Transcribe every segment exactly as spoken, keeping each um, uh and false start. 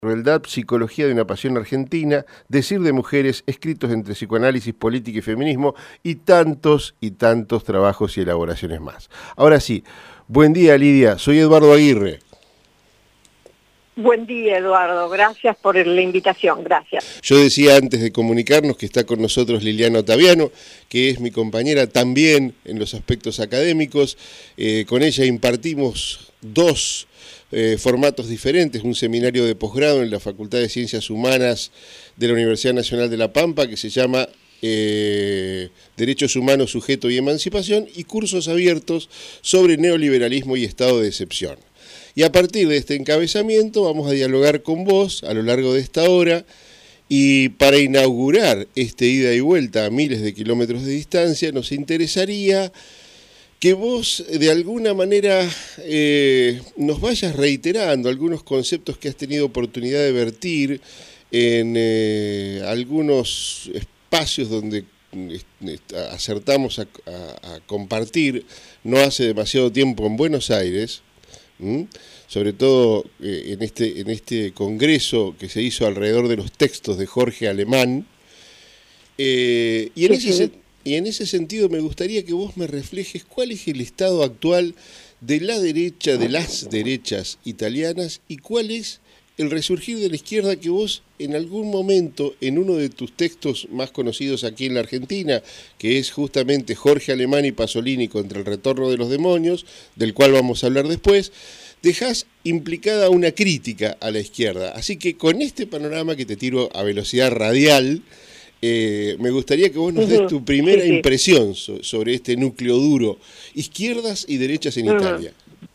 Crueldad, psicología de una pasión argentina, decir de mujeres, escritos entre psicoanálisis, política y feminismo, y tantos y tantos trabajos y elaboraciones más. Ahora sí, buen día Lidia, soy Eduardo Aguirre. Buen día, Eduardo, gracias por la invitación, gracias. Yo decía antes de comunicarnos que está con nosotros Liliana Ottaviano, que es mi compañera también en los aspectos académicos. Eh, con ella impartimos dos Eh, formatos diferentes, un seminario de posgrado en la Facultad de Ciencias Humanas de la Universidad Nacional de La Pampa que se llama eh, Derechos Humanos, Sujeto y Emancipación, y cursos abiertos sobre neoliberalismo y estado de excepción. Y a partir de este encabezamiento vamos a dialogar con vos a lo largo de esta hora, y para inaugurar este ida y vuelta a miles de kilómetros de distancia nos interesaría que vos de alguna manera eh, nos vayas reiterando algunos conceptos que has tenido oportunidad de vertir en eh, algunos espacios donde acertamos a, a, a compartir no hace demasiado tiempo en Buenos Aires, ¿m? sobre todo eh, en, este, en este congreso que se hizo alrededor de los textos de Jorge Alemán, eh, y en ese sentido, Y en ese sentido me gustaría que vos me reflejes cuál es el estado actual de la derecha, de las derechas italianas, y cuál es el resurgir de la izquierda que vos en algún momento, en uno de tus textos más conocidos aquí en la Argentina, que es justamente Jorge Alemán y Pasolini contra el retorno de los demonios, del cual vamos a hablar después, dejás implicada una crítica a la izquierda. Así que con este panorama que te tiro a velocidad radial, Eh, me gustaría que vos nos des tu primera sí, sí. impresión so, sobre este núcleo duro, izquierdas y derechas en uh-huh. Italia.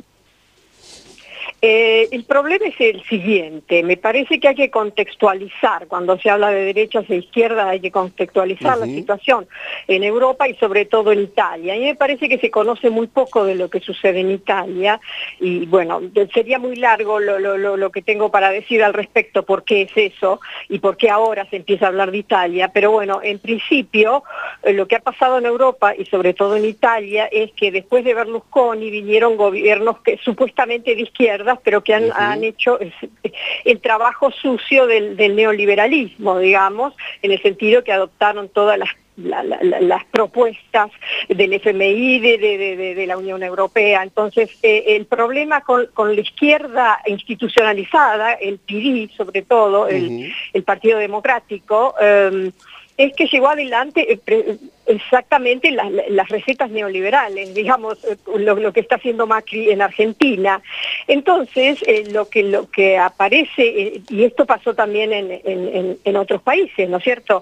Eh, el problema es el siguiente, me parece que hay que contextualizar, cuando se habla de derechas e izquierdas hay que contextualizar uh-huh. la situación en Europa y sobre todo en Italia. Y me parece que se conoce muy poco de lo que sucede en Italia y bueno, sería muy largo lo, lo, lo que tengo para decir al respecto, por qué es eso y por qué ahora se empieza a hablar de Italia, pero bueno, en principio lo que ha pasado en Europa y sobre todo en Italia es que después de Berlusconi vinieron gobiernos que supuestamente de izquierda, pero que han, uh-huh. han hecho el, el trabajo sucio del, del neoliberalismo, digamos, en el sentido que adoptaron todas las, la, la, la, las propuestas del F M I, de, de, de, de la Unión Europea. Entonces, eh, el problema con, con la izquierda institucionalizada, el P D sobre todo, uh-huh. el, el Partido Democrático, eh, es que llevó adelante exactamente las, las recetas neoliberales, digamos, lo, lo que está haciendo Macri en Argentina. Entonces, eh, lo, que, lo que aparece, eh, y esto pasó también en, en, en otros países, ¿no es cierto?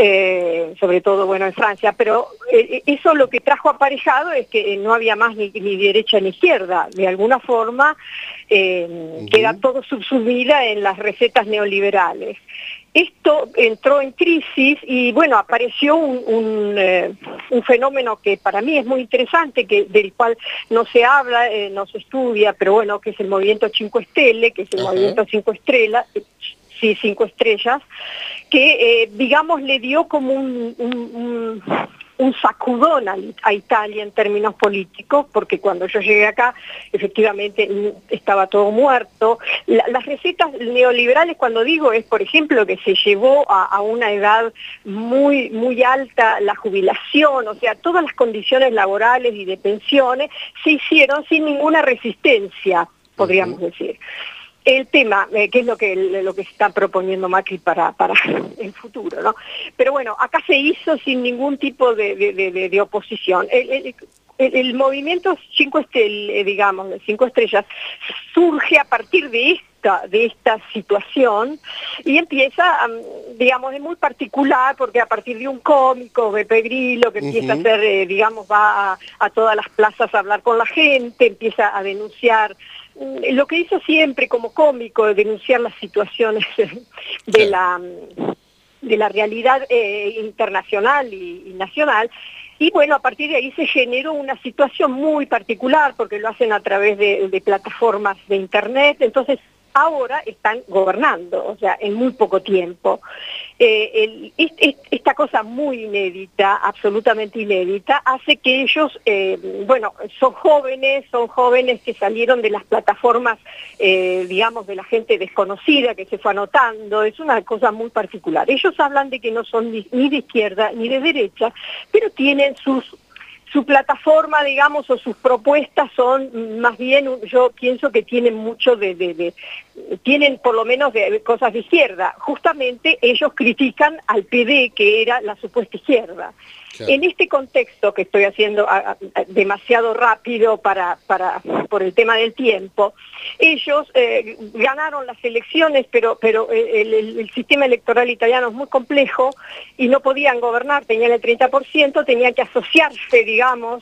Eh, sobre todo, bueno, en Francia, pero eh, eso lo que trajo aparejado es que no había más ni, ni derecha ni izquierda. De alguna forma, eh, uh-huh. queda todo subsumida en las recetas neoliberales. Esto entró en crisis y bueno, apareció un, un, eh, un fenómeno que para mí es muy interesante, que, del cual no se habla, eh, no se estudia, pero bueno, que es el movimiento Cinque Stelle, que es el uh-huh. movimiento Cinco Estrellas, sí, Cinco Estrellas, que eh, digamos le dio como un... un, un un sacudón a, a Italia en términos políticos, porque cuando yo llegué acá, efectivamente estaba todo muerto. La, las recetas neoliberales, cuando digo, es, por ejemplo, que se llevó a, a una edad muy, muy alta la jubilación, o sea, todas las condiciones laborales y de pensiones se hicieron sin ninguna resistencia, podríamos uh-huh. decir. El tema, eh, que es lo que, lo que está proponiendo Macri para, para el futuro, ¿no? Pero bueno, acá se hizo sin ningún tipo de, de, de, de oposición. El, el, el, el movimiento Cinco Estrellas, digamos, Cinco Estrellas, surge a partir de esta, de esta situación y empieza, digamos, es muy particular porque a partir de un cómico, Beppe Grillo, que empieza uh-huh. a hacer, eh, digamos, va a, a todas las plazas a hablar con la gente, empieza a denunciar lo que hizo siempre como cómico, denunciar las situaciones de la, de la realidad eh, internacional y, y nacional. Y bueno, a partir de ahí se generó una situación muy particular, porque lo hacen a través de, de plataformas de internet, entonces ahora están gobernando, o sea, en muy poco tiempo. eh, el, est, est, esta cosa muy inédita, absolutamente inédita, hace que ellos, eh, bueno, son jóvenes, son jóvenes que salieron de las plataformas, eh, digamos, de la gente desconocida que se fue anotando, es una cosa muy particular. Ellos hablan de que no son ni, ni de izquierda ni de derecha, pero tienen sus... Su plataforma, digamos, o sus propuestas son más bien, yo pienso que tienen mucho de, de, de tienen por lo menos de cosas de izquierda. Justamente ellos critican al P D, que era la supuesta izquierda. Claro. En este contexto que estoy haciendo a, a, demasiado rápido para, para, por el tema del tiempo, ellos eh, ganaron las elecciones, pero, pero el, el, el sistema electoral italiano es muy complejo y no podían gobernar, tenían el treinta por ciento, tenían que asociarse, digamos,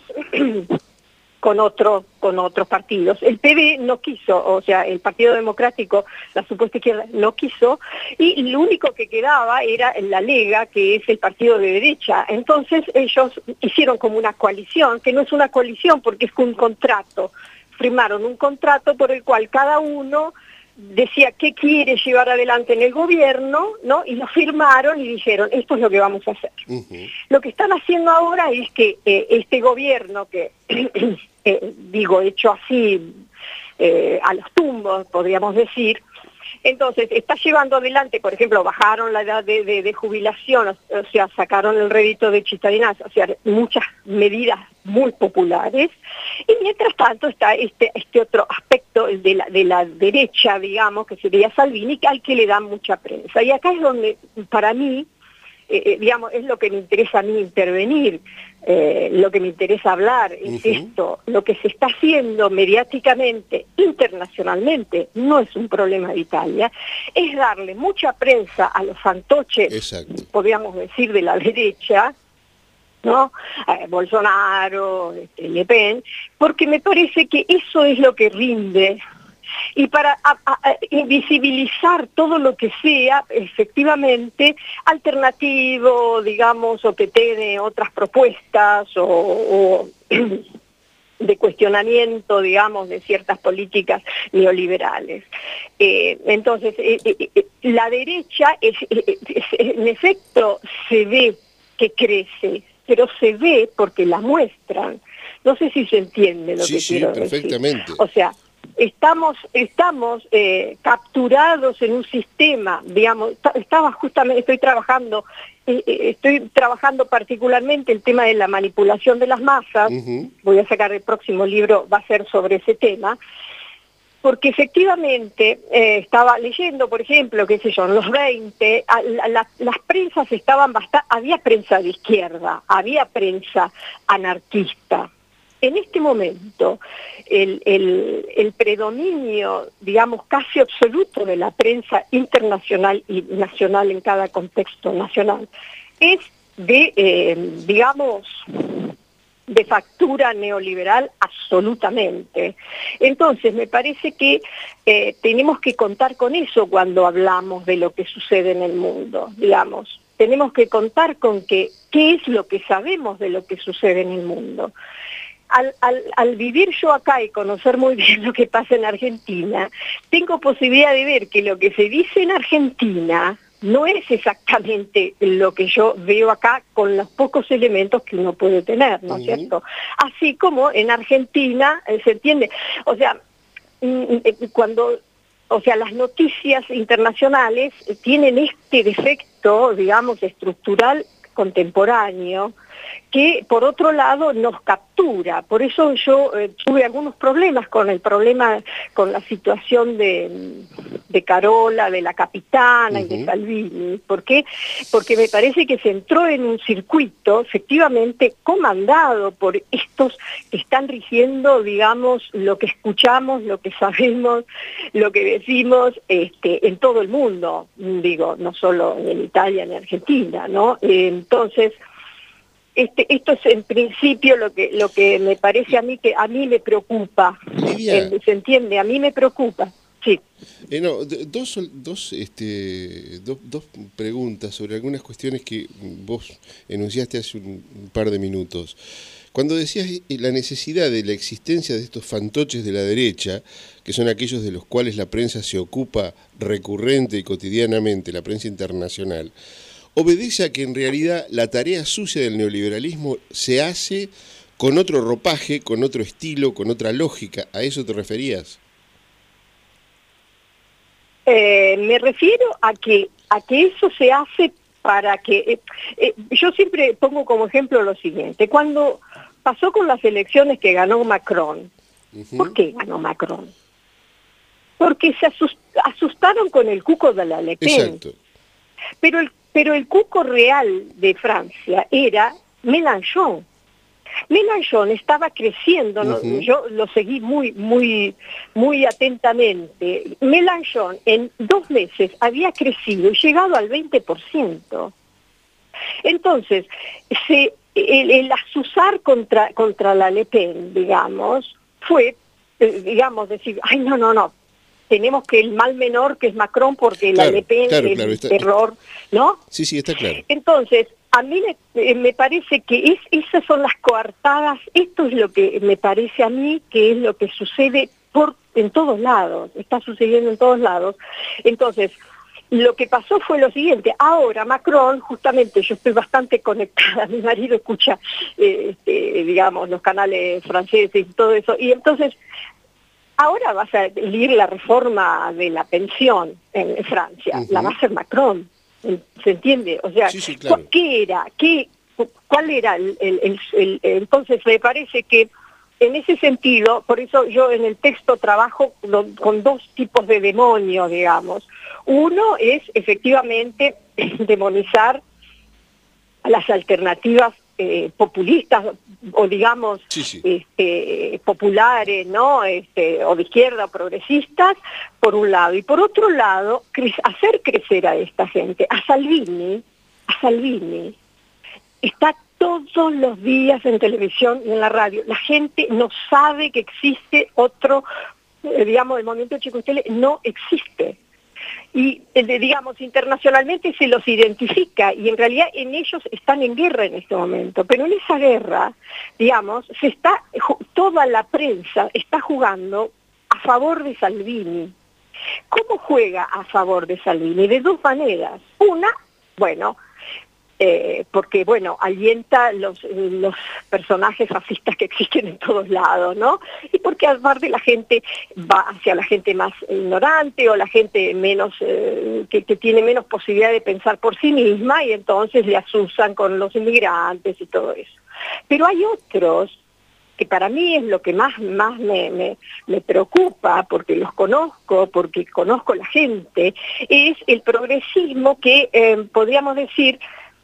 con otro, con otros partidos. El P D no quiso, o sea, el Partido Democrático, la supuesta izquierda, no quiso, y lo único que quedaba era la Lega, que es el partido de derecha. Entonces ellos hicieron como una coalición, que no es una coalición porque es un contrato. Firmaron un contrato por el cual cada uno decía qué quiere llevar adelante en el gobierno, ¿no? Y lo firmaron y dijeron, esto es lo que vamos a hacer. Uh-huh. Lo que están haciendo ahora es que eh, este gobierno, que eh, digo, hecho así eh, a los tumbos, podríamos decir, entonces está llevando adelante, por ejemplo, bajaron la edad de, de, de jubilación, o, o sea, sacaron el rédito de cittadinanza, o sea, muchas medidas muy populares, y mientras tanto está este, este otro aspecto de la, de la derecha, digamos, que sería Salvini, al que le dan mucha prensa. Y acá es donde, para mí, eh, digamos, es lo que me interesa a mí intervenir, eh, lo que me interesa hablar, es uh-huh. esto, lo que se está haciendo mediáticamente, internacionalmente, no es un problema de Italia, es darle mucha prensa a los fantoches, Exacto. podríamos decir, de la derecha, ¿no? Eh, Bolsonaro, este, Le Pen, porque me parece que eso es lo que rinde. Y para a, a, invisibilizar todo lo que sea efectivamente alternativo, digamos, o que tiene otras propuestas o, o de cuestionamiento, digamos, de ciertas políticas neoliberales. Eh, entonces, eh, eh, la derecha, es, es, es, en efecto, se ve que crece, pero se ve porque la muestran. No sé si se entiende lo sí, que sí, quiero perfectamente. decir. O sea, estamos estamos eh, capturados en un sistema, digamos, estaba justamente, estoy trabajando, eh, estoy trabajando particularmente el tema de la manipulación de las masas, uh-huh. voy a sacar el próximo libro, va a ser sobre ese tema, porque efectivamente eh, estaba leyendo, por ejemplo, qué sé yo, en los veinte, a, la, la, las prensas estaban bastante, había prensa de izquierda, había prensa anarquista. En este momento, el, el, el predominio, digamos, casi absoluto de la prensa internacional y nacional en cada contexto nacional es de, eh, digamos, de factura neoliberal absolutamente. Entonces, me parece que eh, tenemos que contar con eso cuando hablamos de lo que sucede en el mundo, digamos. Tenemos que contar con que, qué es lo que sabemos de lo que sucede en el mundo. Al, al, al vivir yo acá y conocer muy bien lo que pasa en Argentina, tengo posibilidad de ver que lo que se dice en Argentina no es exactamente lo que yo veo acá con los pocos elementos que uno puede tener, ¿no es uh-huh. cierto? Así como en Argentina, eh, se entiende, o sea, cuando, o sea, las noticias internacionales tienen este defecto, digamos, estructural contemporáneo, que por otro lado nos captura. Por eso yo eh, tuve algunos problemas con el problema, con la situación de, de Carola, de la Capitana uh-huh. y de Salvini. ¿Por qué? Porque me parece que se entró en un circuito efectivamente comandado por estos que están rigiendo, digamos, lo que escuchamos, lo que sabemos, lo que decimos este, en todo el mundo, digo, no solo en Italia, en Argentina, ¿no? Eh, entonces, Este, esto es en principio lo que lo que me parece a mí que a mí me preocupa. El, ¿se entiende? A mí me preocupa. Sí. Eh, no, dos dos este dos, dos preguntas sobre algunas cuestiones que vos enunciaste hace un, un par de minutos. Cuando decías la necesidad de la existencia de estos fantoches de la derecha, que son aquellos de los cuales la prensa se ocupa recurrente y cotidianamente, la prensa internacional, obedece a que en realidad la tarea sucia del neoliberalismo se hace con otro ropaje, con otro estilo, con otra lógica. ¿A eso te referías? Eh, me refiero a que, a que eso se hace para que... Eh, eh, yo siempre pongo como ejemplo lo siguiente. Cuando pasó con las elecciones que ganó Macron, uh-huh. ¿Por qué ganó Macron? Porque se asust, asustaron con el cuco de la Le Pen. Exacto. Pero el, pero el cuco real de Francia era Mélenchon. Mélenchon estaba creciendo, ¿no? Uh-huh. Yo lo seguí muy, muy, muy atentamente. Mélenchon en dos meses había crecido y llegado al veinte por ciento. Entonces, se, el, el azuzar contra, contra la Le Pen, digamos, fue, eh, digamos, decir, ay, no, no, no, tenemos que el mal menor que es Macron porque claro, la Le Pen claro, es claro, está, terror, ¿no? Sí, sí, está claro. Entonces, a mí me, me parece que es, esas son las coartadas, esto es lo que me parece a mí que es lo que sucede por, en todos lados, está sucediendo en todos lados. Entonces, lo que pasó fue lo siguiente, ahora Macron, justamente yo estoy bastante conectada, mi marido escucha, eh, este, digamos, los canales franceses y todo eso, y entonces, ahora va a salir la reforma de la pensión en Francia, uh-huh. La va a hacer Macron. ¿Se entiende? O sea, sí, sí, claro. ¿qué era? ¿Qué, ¿Cuál era el, el, el, el, el...? Entonces, me parece que en ese sentido, por eso yo en el texto trabajo con, con dos tipos de demonios, digamos. Uno es, efectivamente, demonizar a las alternativas eh, populistas, o digamos, sí, sí. Este, populares, ¿no? Este, o de izquierda, o progresistas, por un lado. Y por otro lado, cre- hacer crecer a esta gente. A Salvini, a Salvini, está todos los días en televisión y en la radio. La gente no sabe que existe otro, eh, digamos, el movimiento Cinque Stelle no existe. Y, eh, digamos, internacionalmente se los identifica y en realidad en ellos están en guerra en este momento. Pero en esa guerra, digamos, se está toda la prensa está jugando a favor de Salvini. ¿Cómo juega a favor de Salvini? De dos maneras. Una, bueno, eh, porque, bueno, alienta los, los personajes fascistas que existen en todos lados, ¿no? Y porque aparte la gente va hacia la gente más ignorante o la gente menos eh, que, que tiene menos posibilidad de pensar por sí misma y entonces le asusan con los inmigrantes y todo eso. Pero hay otros que para mí es lo que más, más me, me, me preocupa, porque los conozco, porque conozco la gente, es el progresismo que eh, podríamos decir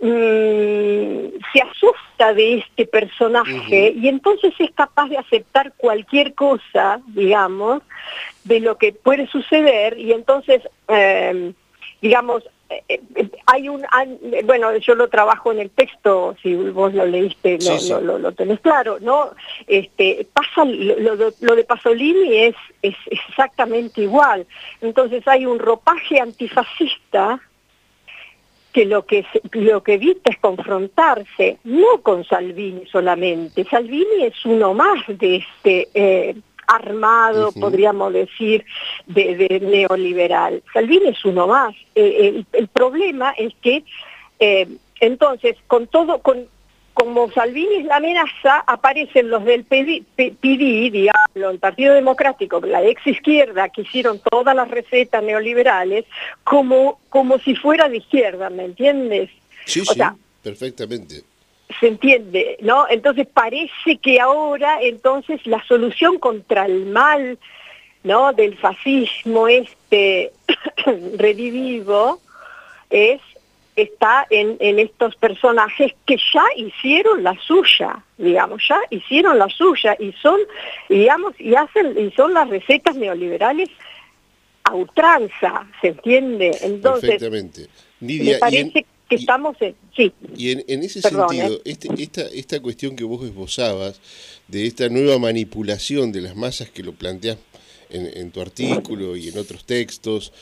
se asusta de este personaje uh-huh. y entonces es capaz de aceptar cualquier cosa, digamos, de lo que puede suceder y entonces, eh, digamos, eh, hay un, hay, bueno, yo lo trabajo en el texto, si vos lo leíste, lo, sí, sí. Lo, lo, lo tenés claro, ¿no? Este, pasa, lo, lo, lo de Pasolini es, es exactamente igual, entonces hay un ropaje antifascista que lo que lo que evita es confrontarse, no con Salvini solamente. Salvini es uno más de este eh, armado, uh-huh. podríamos decir, de, de neoliberal. Salvini es uno más. Eh, el, el problema es que, eh, entonces, con todo, con como Salvini es la amenaza, aparecen los del P D, P D, digamos, el Partido Democrático, la ex izquierda, que hicieron todas las recetas neoliberales, como, como si fuera de izquierda, ¿me entiendes? Sí, o sí, sea, perfectamente. Se entiende, ¿no? Entonces parece que ahora, entonces, la solución contra el mal, ¿no?, del fascismo este redivivo es está en, en estos personajes que ya hicieron la suya, digamos, ya hicieron la suya y son, digamos, y hacen, y son las recetas neoliberales a ultranza, ¿se entiende? Entonces, perfectamente. Lidia, me parece en, que y, estamos en, sí. Y en, en ese Perdón, sentido, ¿eh? este, esta, esta cuestión que vos esbozabas, de esta nueva manipulación de las masas que lo planteás en, en tu artículo y en otros textos,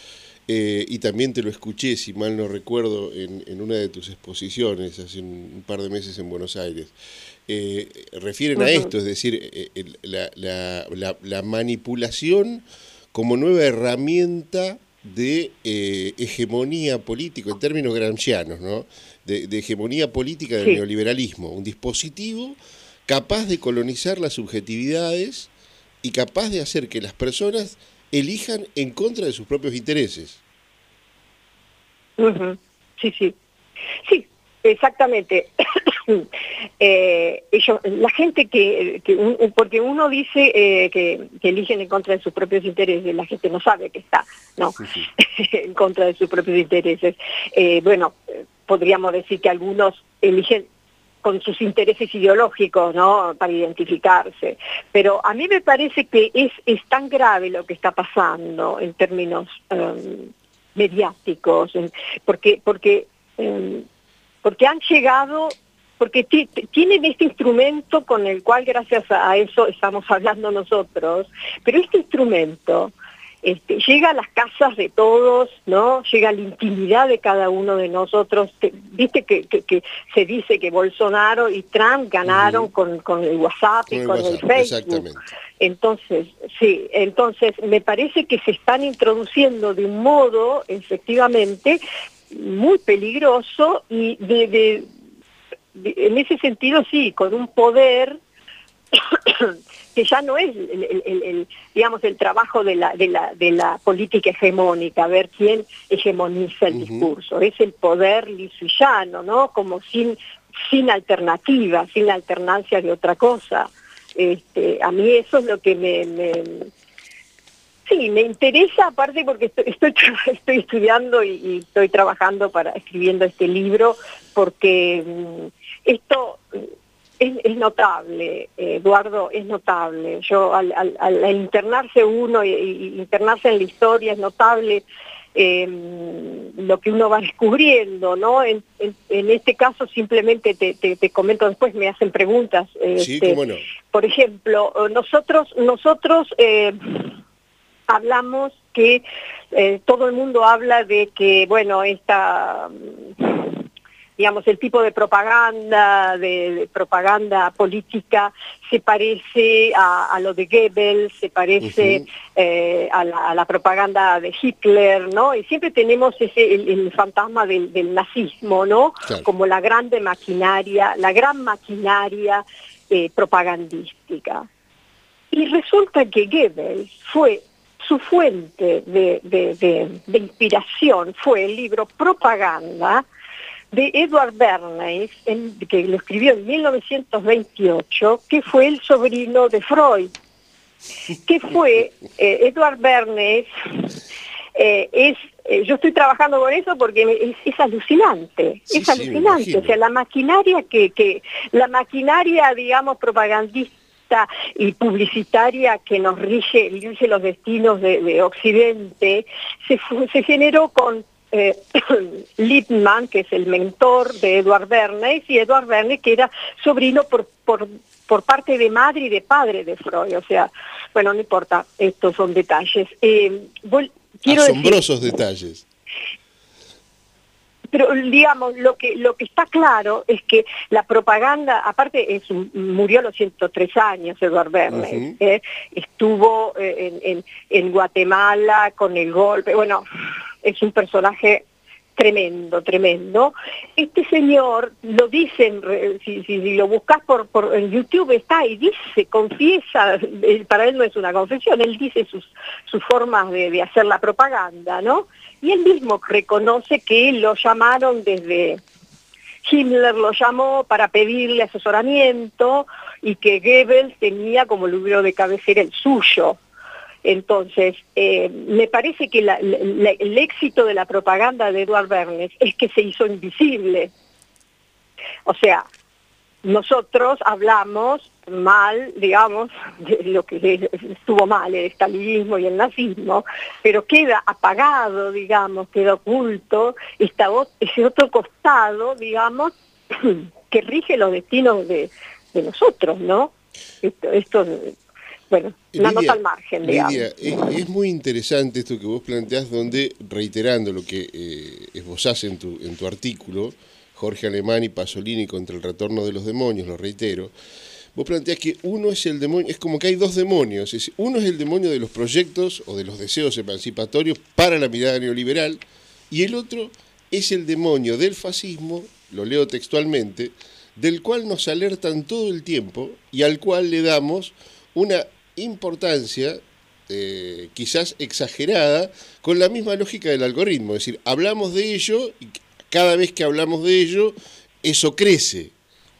eh, y también te lo escuché, si mal no recuerdo, en, en una de tus exposiciones hace un, un par de meses en Buenos Aires. Eh, refieren uh-huh. a esto, es decir, eh, el, la, la, la, la manipulación como nueva herramienta de eh, hegemonía política, en términos gramscianos, ¿no? De, de hegemonía política del sí. neoliberalismo, un dispositivo capaz de colonizar las subjetividades y capaz de hacer que las personas elijan en contra de sus propios intereses. Uh-huh. Sí, sí. Sí, exactamente. eh, ellos, la gente que, que un, porque uno dice eh, que, que eligen en contra de sus propios intereses, la gente no sabe que está, ¿no? Sí, sí. en contra de sus propios intereses. Eh, bueno, podríamos decir que algunos eligen con sus intereses ideológicos, ¿no? Para identificarse. Pero a mí me parece que es, es tan grave lo que está pasando en términos um, mediáticos, porque, porque, um, porque han llegado, porque tienen este instrumento con el cual gracias a eso estamos hablando nosotros, pero este instrumento Este, llega a las casas de todos, ¿no? Llega a la intimidad de cada uno de nosotros. Te, Viste que, que, que se dice que Bolsonaro y Trump ganaron uh-huh. con, con el WhatsApp y con, con el, WhatsApp, el Facebook. Entonces, sí, entonces me parece que se están introduciendo de un modo, efectivamente, muy peligroso y de, de, de, en ese sentido sí, con un poder que ya no es el, el, el, el, digamos el trabajo de la, de la, de la política hegemónica, ver quién hegemoniza el uh-huh. discurso, es el poder liso y llano, ¿no? Como sin, sin alternativa, sin alternancia de otra cosa. Este, a mí eso es lo que me, me sí, me interesa, aparte porque estoy, estoy, estoy estudiando y, y estoy trabajando para escribiendo este libro, porque um, esto Es, es notable, eh, Eduardo, es notable. Yo al, al, al internarse uno y, y internarse en la historia es notable eh, lo que uno va descubriendo, ¿no? En, en, en este caso simplemente te, te, te comento después, me hacen preguntas. Sí, este, cómo no. Por ejemplo, nosotros, nosotros eh, hablamos que eh, todo el mundo habla de que, bueno, esta... digamos, el tipo de propaganda, de, de propaganda política se parece a, a lo de Goebbels, se parece uh-huh. eh, a, la, a la propaganda de Hitler, ¿no? Y siempre tenemos ese el, el fantasma del, del nazismo, ¿no? Claro. Como la grande maquinaria, la gran maquinaria eh, propagandística. Y resulta que Goebbels fue, su fuente de, de, de, de inspiración fue el libro Propaganda, de Edward Bernays, en, que lo escribió en mil novecientos veintiocho, que fue el sobrino de Freud. Que fue, eh, Edward Bernays, eh, es, eh, yo estoy trabajando con eso porque es, es alucinante, sí, es sí, alucinante. O sea, la maquinaria que, que, la maquinaria, digamos, propagandista y publicitaria que nos rige, rige los destinos de, de Occidente, se, se generó con Eh, Lippmann, que es el mentor de Edward Bernays, y Edward Bernays, que era sobrino por, por, por parte de madre y de padre de Freud. O sea, bueno, no importa, estos son detalles. Eh, voy, quiero Asombrosos decir, detalles. Pero digamos, lo que lo que está claro es que la propaganda, aparte es un, murió a los ciento tres años Edward Bernays, uh-huh. eh, estuvo eh, en, en, en Guatemala con el golpe, bueno, es un personaje tremendo, tremendo. Este señor lo dicen, si, si, si lo buscas por, por en YouTube está y dice, confiesa, para él no es una confesión, él dice sus, sus formas de, de hacer la propaganda, ¿no? Y él mismo reconoce que lo llamaron desde... Himmler lo llamó para pedirle asesoramiento y que Goebbels tenía como libro de cabecera el suyo. Entonces, eh, me parece que la, la, el éxito de la propaganda de Edward Bernays es que se hizo invisible. O sea, nosotros hablamos mal, digamos, de lo que estuvo mal, el estalinismo y el nazismo, pero queda apagado, digamos, queda oculto está ese otro costado, digamos, que rige los destinos de, de nosotros, ¿no? Esto, esto bueno, una nota al margen, digamos. Lidia, es, es muy interesante esto que vos planteás, donde, reiterando lo que eh, esbozás en tu, en tu artículo, Jorge Alemán y Pasolini contra el retorno de los demonios, lo reitero, vos planteás que uno es el demonio, es como que hay dos demonios, es, uno es el demonio de los proyectos o de los deseos emancipatorios para la mirada neoliberal, y el otro es el demonio del fascismo, lo leo textualmente, del cual nos alertan todo el tiempo y al cual le damos una importancia eh, quizás exagerada, con la misma lógica del algoritmo, es decir, hablamos de ello y cada vez que hablamos de ello, eso crece.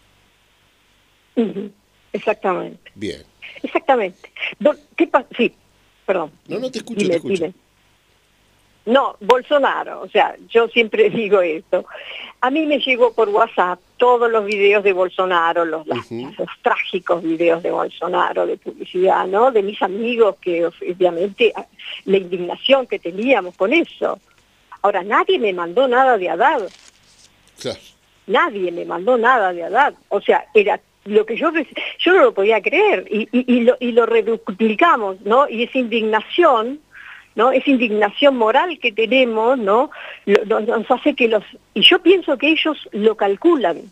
Uh-huh. Exactamente. Bien. Exactamente. ¿Qué pasa? Sí, perdón. No, no te escucho, dime, te escucho. Dime. No, Bolsonaro, o sea, yo siempre digo esto. A mí me llegó por WhatsApp todos los videos de Bolsonaro, los, uh-huh. los trágicos videos de Bolsonaro, de publicidad, ¿no? De mis amigos, que obviamente la indignación que teníamos con eso. Ahora, nadie me mandó nada de Haddad. Claro. Nadie me mandó nada de Haddad. O sea, era lo que yo yo no lo podía creer y, y, y, lo, y lo reduplicamos, ¿no? Y esa indignación, ¿no? Esa indignación moral que tenemos, ¿no? Lo, nos hace que los... Y yo pienso que ellos lo calculan.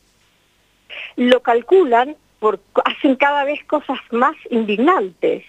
Lo calculan porque hacen cada vez cosas más indignantes.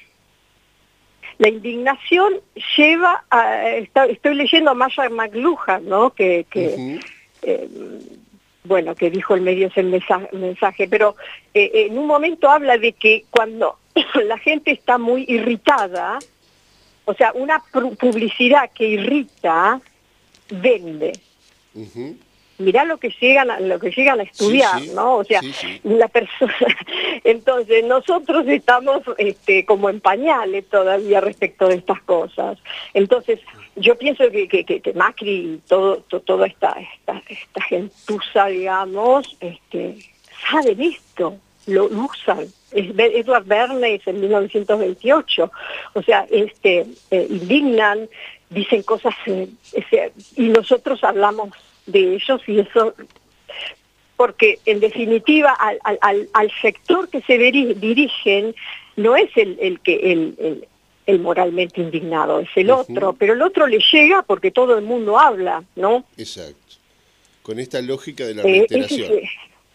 La indignación lleva a... Está, estoy leyendo a Maya McLuhan, ¿no? Que... que uh-huh. eh, bueno, que dijo el medio ese mensaje, mensaje pero eh, en un momento habla de que cuando la gente está muy irritada, o sea, una publicidad que irrita, vende. Uh-huh. Mirá lo que llegan a, lo que llegan a estudiar, sí, sí. ¿no? O sea, sí, sí. la persona... Entonces, nosotros estamos este, como en pañales todavía respecto de estas cosas. Entonces, yo pienso que, que, que Macri y todo, to, toda esta, esta, esta gentuza, digamos, este, saben esto, lo usan. Edward Bernays en mil novecientos veintiocho, o sea, este, eh, indignan, dicen cosas, eh, ese, y nosotros hablamos de ellos y eso, porque en definitiva al, al, al sector que se dirigen no es el, el que el, el, el moralmente indignado, es el uh-huh. otro, pero el otro le llega porque todo el mundo habla, ¿no? Exacto, con esta lógica de la reiteración. Eh,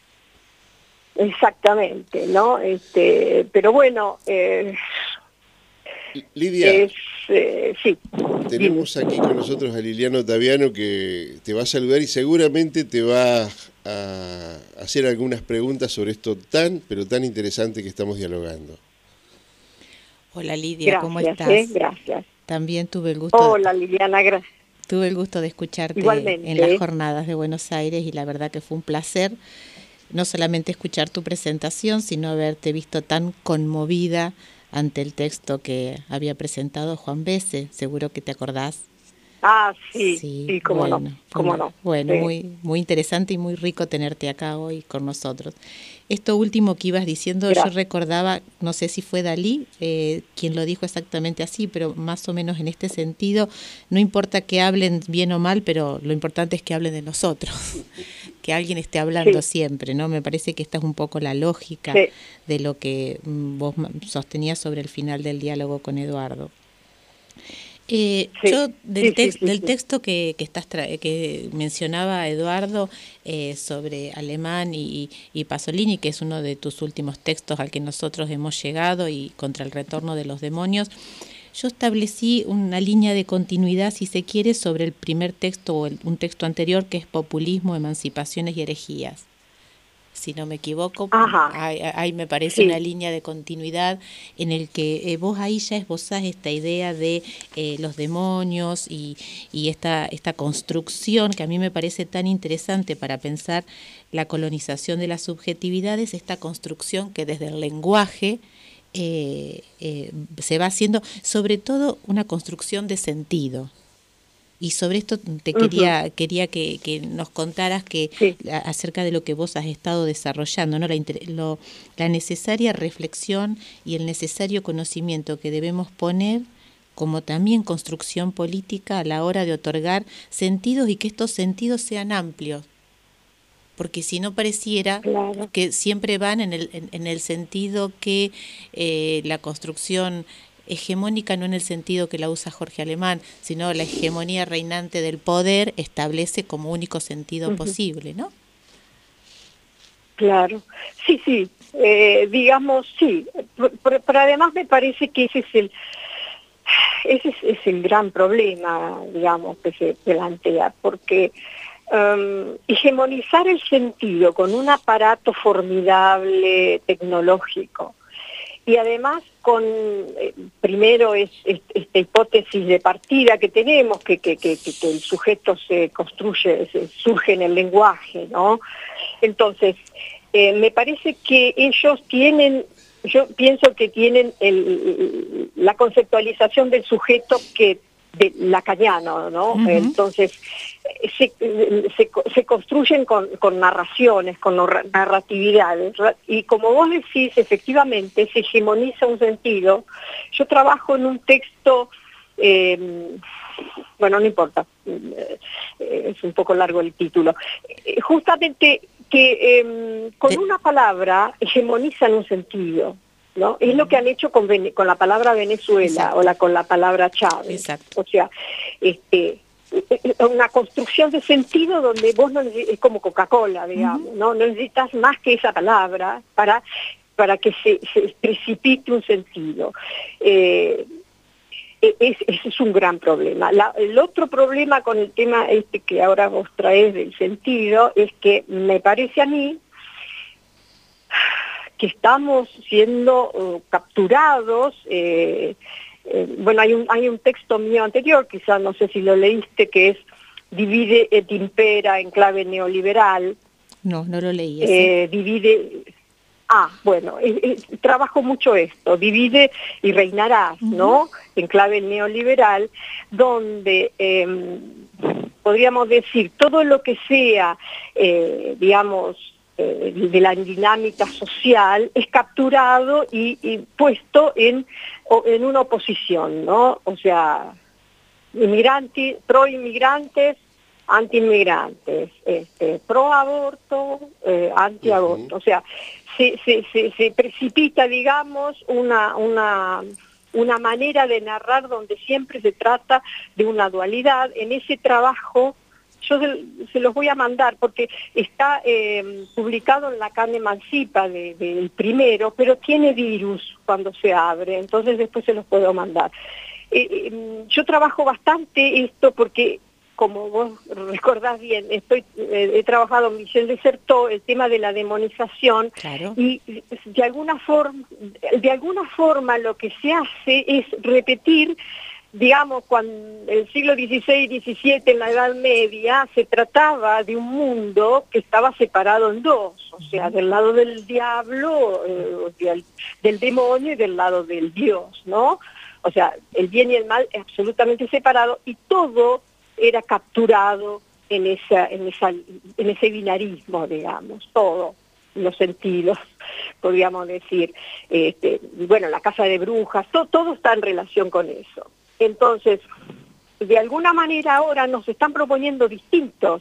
Exactamente, ¿no? Este, pero bueno, eh, Lidia, es, eh, sí. Tenemos aquí con nosotros a Liliana Ottaviano, que te va a saludar y seguramente te va a hacer algunas preguntas sobre esto tan, pero tan interesante que estamos dialogando. Hola Lidia, gracias, ¿cómo estás? Eh, gracias. También tuve el gusto. Hola Liliana, gracias. Tuve el gusto de escucharte Igualmente. en las jornadas de Buenos Aires y la verdad que fue un placer no solamente escuchar tu presentación, sino haberte visto tan conmovida ante el texto que había presentado Juan Besse. Seguro que te acordás. Ah, sí, sí, sí cómo bueno, no, cómo bueno, no. Bueno, sí. muy, muy interesante y muy rico tenerte acá hoy con nosotros. Esto último que ibas diciendo, Gracias. Yo recordaba, no sé si fue Dalí eh, quien lo dijo exactamente así, pero más o menos en este sentido, no importa que hablen bien o mal, pero lo importante es que hablen de nosotros, que alguien esté hablando sí. siempre, ¿no? Me parece que esta es un poco la lógica sí. de lo que vos sostenías sobre el final del diálogo con Eduardo. Eh, sí, yo del, sí, tex, sí, sí, del sí. texto que que estás tra que mencionaba Eduardo eh, sobre Alemán y, y Pasolini, que es uno de tus últimos textos al que nosotros hemos llegado, y contra el retorno de los demonios, yo establecí una línea de continuidad, si se quiere, sobre el primer texto o el, un texto anterior, que es Populismo, Emancipaciones y Herejías. Si no me equivoco, ahí, ahí me parece sí. una línea de continuidad en el que eh, vos ahí ya esbozás esta idea de eh, los demonios y, y esta, esta construcción que a mí me parece tan interesante para pensar la colonización de las subjetividades, esta construcción que desde el lenguaje eh, eh, se va haciendo, sobre todo una construcción de sentido. Y sobre esto te quería uh-huh. quería que, que nos contaras que sí. acerca de lo que vos has estado desarrollando, ¿no? La, lo, la necesaria reflexión y el necesario conocimiento que debemos poner como también construcción política a la hora de otorgar sentidos y que estos sentidos sean amplios. porque si no pareciera claro. que siempre van en el, en, en el sentido que eh, la construcción hegemónica, no en el sentido que la usa Jorge Alemán, sino la hegemonía reinante del poder establece como único sentido uh-huh. posible, ¿no? Claro, sí, sí, eh, digamos, sí, pero, pero además me parece que ese es el ese es, es el gran problema, digamos, que se plantea, porque um, hegemonizar el sentido con un aparato formidable tecnológico y además con, eh, primero, es, es, esta hipótesis de partida que tenemos, que, que, que, que el sujeto se construye, se surge en el lenguaje, ¿no? Entonces, eh, me parece que ellos tienen, yo pienso que tienen el, la conceptualización del sujeto que de lacaniano, ¿no? Uh-huh. Entonces, se, se, se construyen con, con narraciones, con narratividades, y como vos decís, efectivamente, se hegemoniza un sentido. Yo trabajo en un texto, eh, bueno, no importa, eh, es un poco largo el título, eh, justamente que eh, con una palabra hegemonizan un sentido, ¿no? Es lo que han hecho con, con la palabra Venezuela. Exacto. O la, con la palabra Chávez. Exacto. O sea, este, una construcción de sentido donde vos no necesitas, es como Coca-Cola, digamos, uh-huh. ¿no? No necesitas más que esa palabra para, para que se, se precipite un sentido. Eh, es, ese es un gran problema. La, el otro problema con el tema este que ahora vos traes del sentido es que me parece a mí que estamos siendo uh, capturados, eh, eh, bueno, hay un, hay un texto mío anterior, quizás no sé si lo leíste, que es Divide et impera en clave neoliberal. No, no lo leí. Eh, divide, ah, bueno, eh, eh, trabajo mucho esto, divide y reinarás, uh-huh. ¿no? En clave neoliberal, donde eh, podríamos decir todo lo que sea, eh, digamos, de la dinámica social es capturado y, y puesto en, en una oposición, ¿no? O sea, inmigrantes, pro inmigrantes, anti inmigrantes, este, pro aborto, eh, anti aborto, uh-huh. O sea, se, se, se, se precipita, digamos, una, una, una manera de narrar donde siempre se trata de una dualidad. En ese trabajo yo se, se los voy a mandar porque está eh, publicado en la Can Emancipa del de, de primero, pero tiene virus cuando se abre, entonces después se los puedo mandar. Eh, eh, yo trabajo bastante esto porque, como vos recordás bien, estoy eh, he trabajado en Michel de Certeau, el tema de la demonización, claro. Y de alguna forma, de alguna forma lo que se hace es repetir, digamos, cuando el siglo dieciséis y diecisiete, en la Edad Media, se trataba de un mundo que estaba separado en dos, o sea, del lado del diablo, eh, del, del demonio y del lado del Dios, ¿no? O sea, el bien y el mal absolutamente separado y todo era capturado en, esa, en, esa, en ese binarismo, digamos, todo. Los sentidos, podríamos decir, este, bueno, la casa de brujas, todo, todo está en relación con eso. Entonces, de alguna manera ahora nos están proponiendo distintos,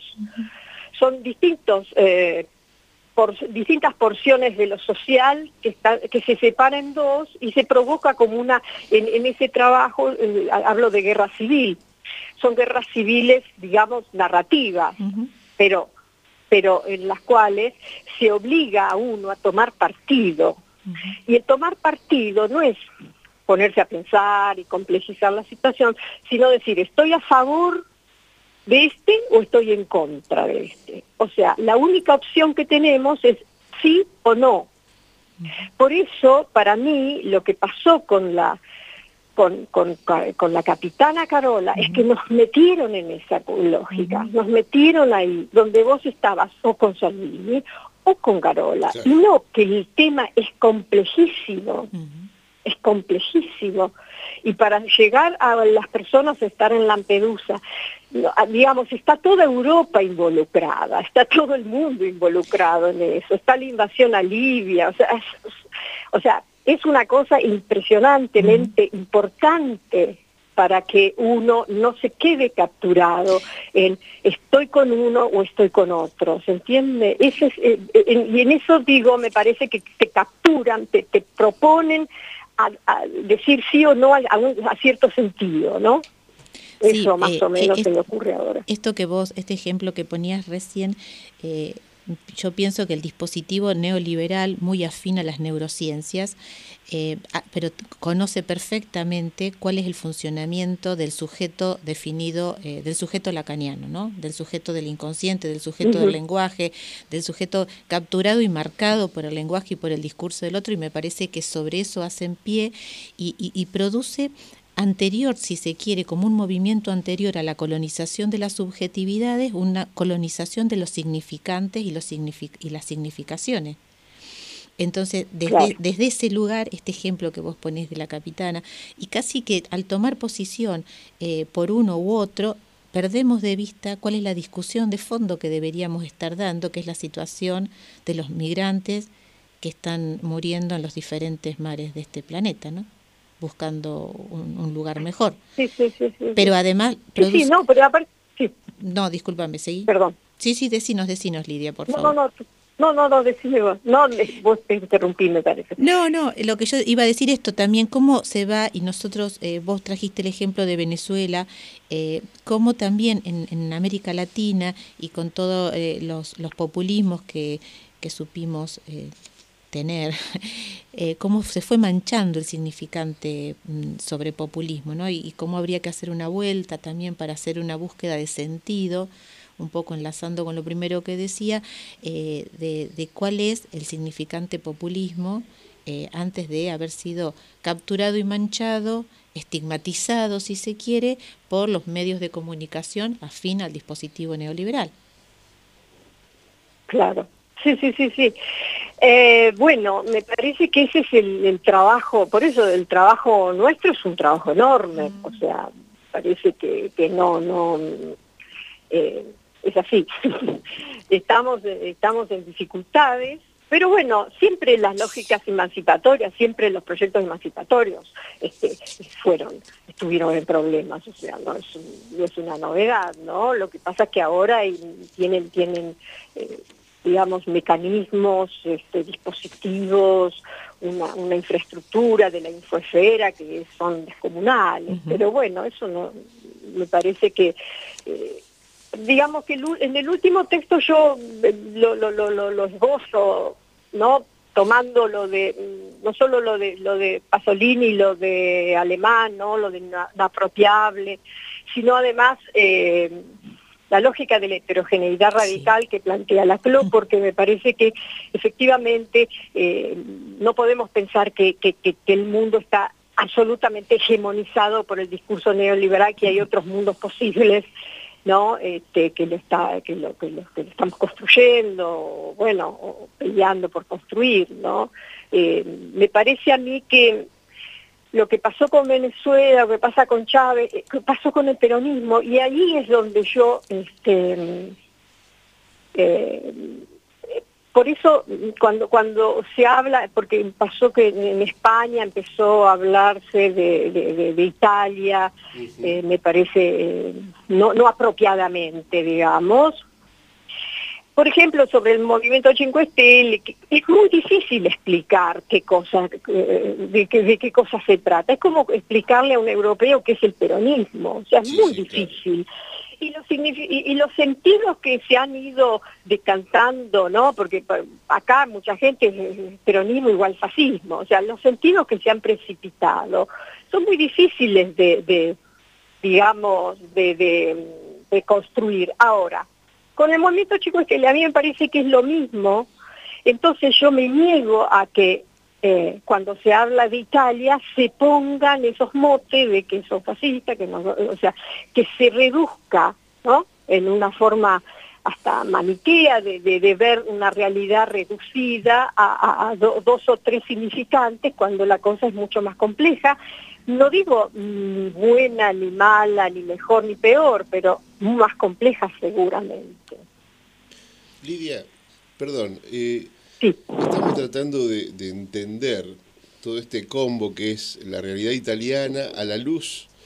son distintos, eh, por, distintas porciones de lo social que, está, que se separan en dos y se provoca como una, en, en ese trabajo, eh, hablo de guerra civil, son guerras civiles, digamos, narrativas, uh-huh. pero, pero en las cuales se obliga a uno a tomar partido, uh-huh. Y el tomar partido no es ponerse a pensar y complejizar la situación, sino decir, ¿estoy a favor de este o estoy en contra de este? O sea, la única opción que tenemos es sí o no. Por eso, para mí, lo que pasó con la con, con, con la capitana Carola uh-huh. es que nos metieron en esa lógica, uh-huh. nos metieron ahí, donde vos estabas o con Salvini o con Carola. Sí. No, que el tema es complejísimo. Uh-huh. Es complejísimo. Y para llegar a las personas a estar en Lampedusa, digamos, está toda Europa involucrada, está todo el mundo involucrado en eso, está la invasión a Libia, o sea, es, o sea, es una cosa impresionantemente mm. importante para que uno no se quede capturado en estoy con uno o estoy con otro, ¿se entiende? Ese es, eh, eh, y en eso digo, me parece que te capturan, te, te proponen a, a decir sí o no a, a, un, a cierto sentido, ¿no? Sí, eso más eh, o menos eh, se me ocurre ahora. Esto que vos, este ejemplo que ponías recién, eh, yo pienso que el dispositivo neoliberal, muy afín a las neurociencias, eh, pero conoce perfectamente cuál es el funcionamiento del sujeto definido, eh, del sujeto lacaniano, ¿no? Del sujeto del inconsciente, del sujeto uh-huh. del lenguaje, del sujeto capturado y marcado por el lenguaje y por el discurso del otro, y me parece que sobre eso hacen pie y, y, y produce anterior, si se quiere, como un movimiento anterior a la colonización de las subjetividades, una colonización de los significantes y, los signific- y las significaciones. Entonces, desde, claro. desde ese lugar, este ejemplo que vos ponés de la capitana, y casi que al tomar posición eh, por uno u otro, perdemos de vista cuál es la discusión de fondo que deberíamos estar dando, que es la situación de los migrantes que están muriendo en los diferentes mares de este planeta, ¿no? Buscando un, un lugar mejor. Sí, sí, sí, sí. Pero además... Sí, produce... sí, no, pero aparte... Sí. No, discúlpame, ¿seguí? Perdón. Sí, sí, decinos, decinos, Lidia, por no, favor. No, no, no, no, no, decime vos. No, vos te interrumpí, me parece. No, no, lo que yo iba a decir esto también, cómo se va, y nosotros, eh, vos trajiste el ejemplo de Venezuela, eh, cómo también en, en América Latina y con todos eh, los, los populismos que, que supimos... Eh, tener, eh, cómo se fue manchando el significante mm, sobre populismo, ¿no? Y, y cómo habría que hacer una vuelta también para hacer una búsqueda de sentido, un poco enlazando con lo primero que decía, eh, de, de cuál es el significante populismo eh, antes de haber sido capturado y manchado, estigmatizado, si se quiere, por los medios de comunicación afín al dispositivo neoliberal. Claro. Sí, sí, sí, sí. Eh, bueno, me parece que ese es el, el trabajo, por eso el trabajo nuestro es un trabajo enorme, mm. o sea, parece que, que no, no, eh, es así. estamos, estamos en dificultades, pero bueno, siempre las lógicas emancipatorias, siempre los proyectos emancipatorios este, fueron, estuvieron en problemas, o sea, no es, un, no es una novedad, ¿no? Lo que pasa es que ahora tienen, tienen eh, digamos, mecanismos, este, dispositivos, una, una infraestructura de la infoesfera que son descomunales. Uh-huh. Pero bueno, eso no me parece que, eh, digamos que en el último texto yo lo, lo, lo, lo, lo esbozo, ¿no? Tomando lo de, no solo lo de lo de Pasolini, lo de Alemán, ¿no? Lo de inapropiable, sino además... Eh, la lógica de la heterogeneidad radical sí. que plantea la C L O, porque me parece que efectivamente eh, no podemos pensar que, que, que, que el mundo está absolutamente hegemonizado por el discurso neoliberal, que hay otros mundos posibles, ¿no? Este, que lo está, que lo, que lo, que lo estamos construyendo, bueno, o peleando por construir, ¿no? Eh, me parece a mí que lo que pasó con Venezuela, lo que pasa con Chávez, lo que pasó con el peronismo, y ahí es donde yo, este, eh, por eso cuando cuando se habla, porque pasó que en España empezó a hablarse de, de, de, de Italia, uh-huh. eh, me parece eh, no, no apropiadamente, digamos. Por ejemplo, sobre el movimiento Cinque Stelle, es muy difícil explicar qué cosa, de, qué, de qué cosa se trata. Es como explicarle a un europeo qué es el peronismo, o sea, es sí, muy sí, difícil. Claro. Y los, y, y los sentidos que se han ido decantando, ¿no? Porque acá mucha gente, peronismo igual fascismo, o sea, los sentidos que se han precipitado son muy difíciles de, de digamos, de, de, de construir. Ahora, con el movimiento Cinque Stelle a mí me parece que es lo mismo, entonces yo me niego a que eh, cuando se habla de Italia se pongan esos motes de que son fascistas, que no, o sea, que se reduzca, ¿no? En una forma hasta maniquea de, de, de ver una realidad reducida a, a, a do, dos o tres significantes cuando la cosa es mucho más compleja. No digo ni buena, ni mala, ni mejor, ni peor, pero más compleja seguramente. Lidia, perdón, eh, sí. estamos tratando de, de entender todo este combo que es la realidad italiana a la luz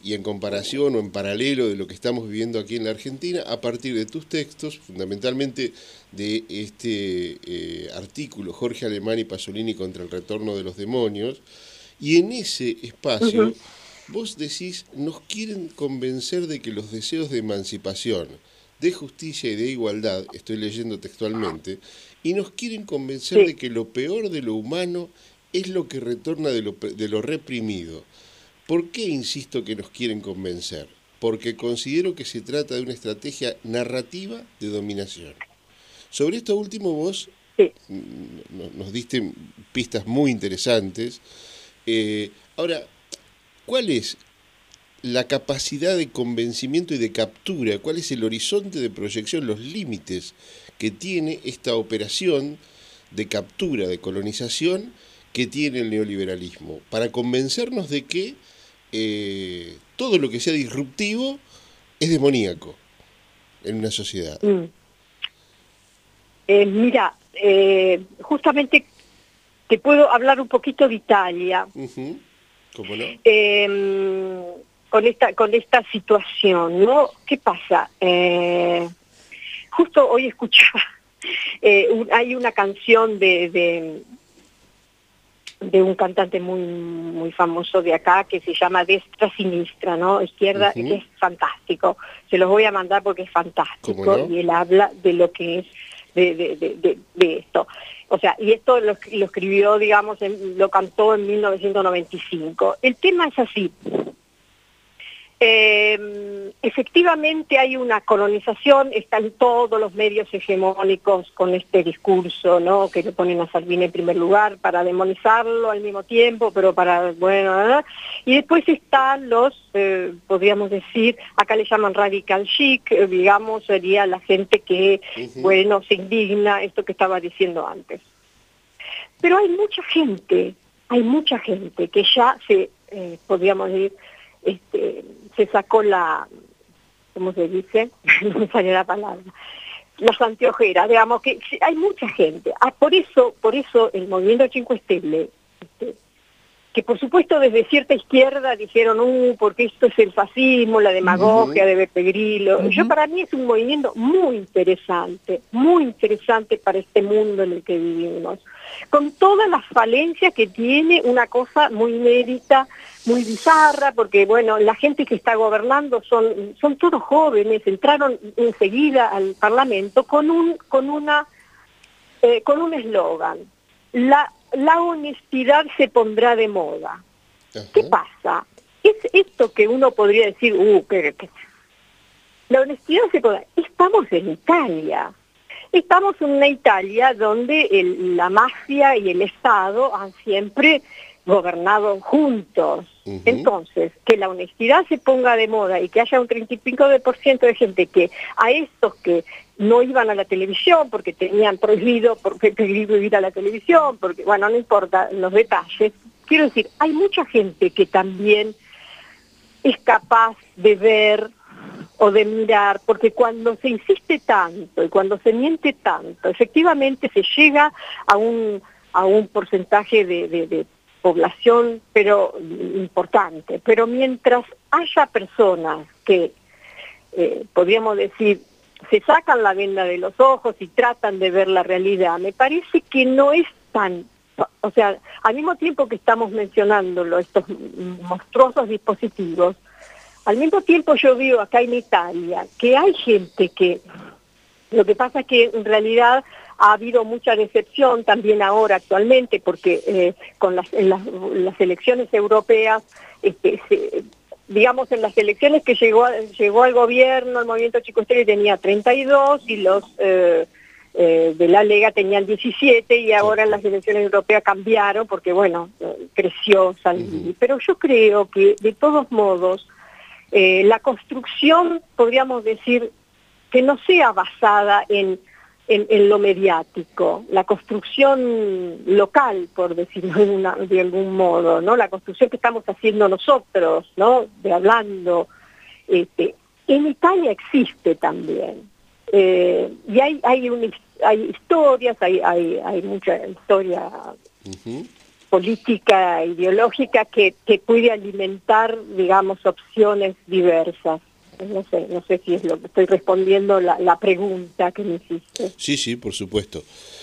y en comparación o en paralelo de lo que estamos viviendo aquí en la Argentina, a partir de tus textos, fundamentalmente de este eh, artículo, Jorge Alemán y Pasolini contra el retorno de los demonios, y en ese espacio uh-huh. vos decís, nos quieren convencer de que los deseos de emancipación, de justicia y de igualdad, estoy leyendo textualmente, y nos quieren convencer sí. de que lo peor de lo humano es lo que retorna de lo, de lo reprimido. ¿Por qué insisto que nos quieren convencer? Porque considero que se trata de una estrategia narrativa de dominación. Sobre esto último vos sí. nos diste pistas muy interesantes. Eh, ahora, ¿cuál es la capacidad de convencimiento y de captura? ¿Cuál es el horizonte de proyección, los límites que tiene esta operación de captura, de colonización que tiene el neoliberalismo? Para convencernos de que eh, todo lo que sea disruptivo es demoníaco en una sociedad. Mm. Eh, mira, eh, justamente te puedo hablar un poquito de Italia. Uh-huh. ¿Cómo no? Eh, con esta con esta situación, ¿no? ¿Qué pasa? Eh, justo hoy escuchaba, eh, un, hay una canción de, de de un cantante muy muy famoso de acá que se llama Destra Sinistra, ¿no? Izquierda, uh-huh. que es fantástico. Se los voy a mandar porque es fantástico no? y él habla de lo que es de, de, de, de, de esto. O sea, y esto lo, lo escribió, digamos, en, lo cantó en mil novecientos noventa y cinco. El tema es así. Eh, efectivamente hay una colonización, están todos los medios hegemónicos con este discurso, ¿no? Que le ponen a Salvini en primer lugar para demonizarlo al mismo tiempo, pero para, bueno, ¿verdad? Y después están los, eh, podríamos decir, acá le llaman radical chic, eh, digamos, sería la gente que, uh-huh. bueno, se indigna, esto que estaba diciendo antes. Pero hay mucha gente, hay mucha gente que ya se, eh, podríamos decir, Este, se sacó la, ¿cómo se dice? No me sale la palabra, las anteojeras, digamos que hay mucha gente. Ah, por eso, por eso el movimiento Cinque Stelle, este, que por supuesto desde cierta izquierda dijeron, uh, porque esto es el fascismo, la demagogia uh-huh. de Beppe Grillo. Uh-huh. Yo para mí es un movimiento muy interesante, muy interesante para este mundo en el que vivimos, con todas las falencias que tiene, una cosa muy inédita, muy bizarra, porque bueno, la gente que está gobernando son, son todos jóvenes, entraron enseguida al Parlamento con un, con una, eh, con un eslogan, la, la honestidad se pondrá de moda. Uh-huh. ¿Qué pasa? Es esto que uno podría decir, uh, que, que la honestidad se pondrá. Estamos en Italia. Estamos en una Italia donde el, la mafia y el Estado han siempre gobernado juntos. Uh-huh. Entonces, que la honestidad se ponga de moda y que haya un treinta y cinco por ciento de gente que a estos que no iban a la televisión porque tenían prohibido, porque prohibido ir a la televisión, porque, bueno, no importa los detalles. Quiero decir, hay mucha gente que también es capaz de ver o de mirar, porque cuando se insiste tanto y cuando se miente tanto, efectivamente se llega a un, a un porcentaje de, de, de población, pero importante. Pero mientras haya personas que, eh, podríamos decir, se sacan la venda de los ojos y tratan de ver la realidad, me parece que no es tan... O sea, al mismo tiempo que estamos mencionándolo, estos monstruosos dispositivos, al mismo tiempo yo veo acá en Italia que hay gente que, lo que pasa es que en realidad ha habido mucha decepción también ahora actualmente, porque eh, con las, en las, las elecciones europeas, este, se, digamos en las elecciones que llegó, llegó al gobierno, el movimiento Cinque Stelle tenía treinta y dos y los eh, eh, de la Lega tenían diecisiete y ahora en las elecciones europeas cambiaron porque bueno, creció Salvini. Uh-huh. Pero yo creo que de todos modos, Eh, la construcción, podríamos decir, que no sea basada en, en, en lo mediático, la construcción local, por decirlo de, una, de algún modo, ¿no? La construcción que estamos haciendo nosotros, ¿no? De hablando. Este, en Italia existe también. Eh, y hay, hay, un, hay historias, hay, hay, hay mucha historia... Uh-huh. política ideológica que, que puede alimentar, digamos, opciones diversas. No sé, no sé si es lo que estoy respondiendo la, la pregunta que me hiciste. Sí, sí, por supuesto.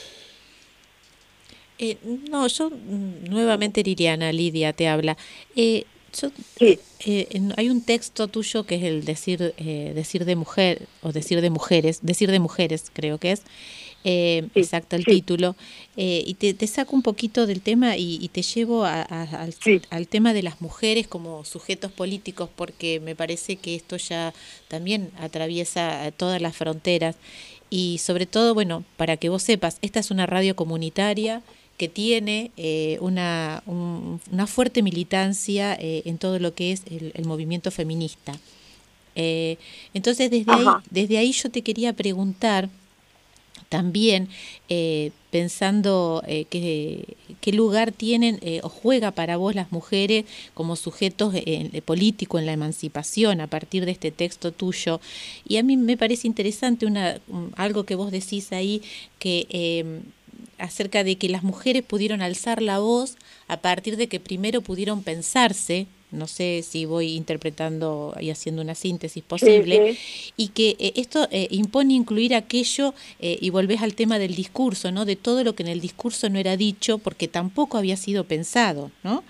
Eh, no, yo mm, nuevamente Liliana, Lidia te habla. Eh, yo, Sí. eh, en- hay un texto tuyo que es el decir, eh, decir de mujer o decir de mujeres, decir de mujeres creo que es, eh, Sí, exacto el sí, título, eh, y te, te saco un poquito del tema y, y te llevo a- a- al, sí. al tema de las mujeres como sujetos políticos, porque me parece que esto ya también atraviesa eh, todas las fronteras y sobre todo, bueno, para que vos sepas, esta es una radio comunitaria que tiene eh, una, un- una fuerte militancia eh, en todo lo que es el, el movimiento feminista. Eh, entonces, desde ahí, Ajá. desde ahí yo te quería preguntar también, eh, pensando eh, que, qué lugar tienen eh, o juega para vos las mujeres como sujetos eh, eh, políticos en la emancipación a partir de este texto tuyo. Y a mí me parece interesante una, un- algo que vos decís ahí, que eh, acerca de que las mujeres pudieron alzar la voz a partir de que primero pudieron pensarse, no sé si voy interpretando y haciendo una síntesis Sí, posible, sí. y que eh, esto eh, impone incluir aquello, eh, y volvés al tema del discurso, ¿no? De todo lo que en el discurso no era dicho porque tampoco había sido pensado, ¿no?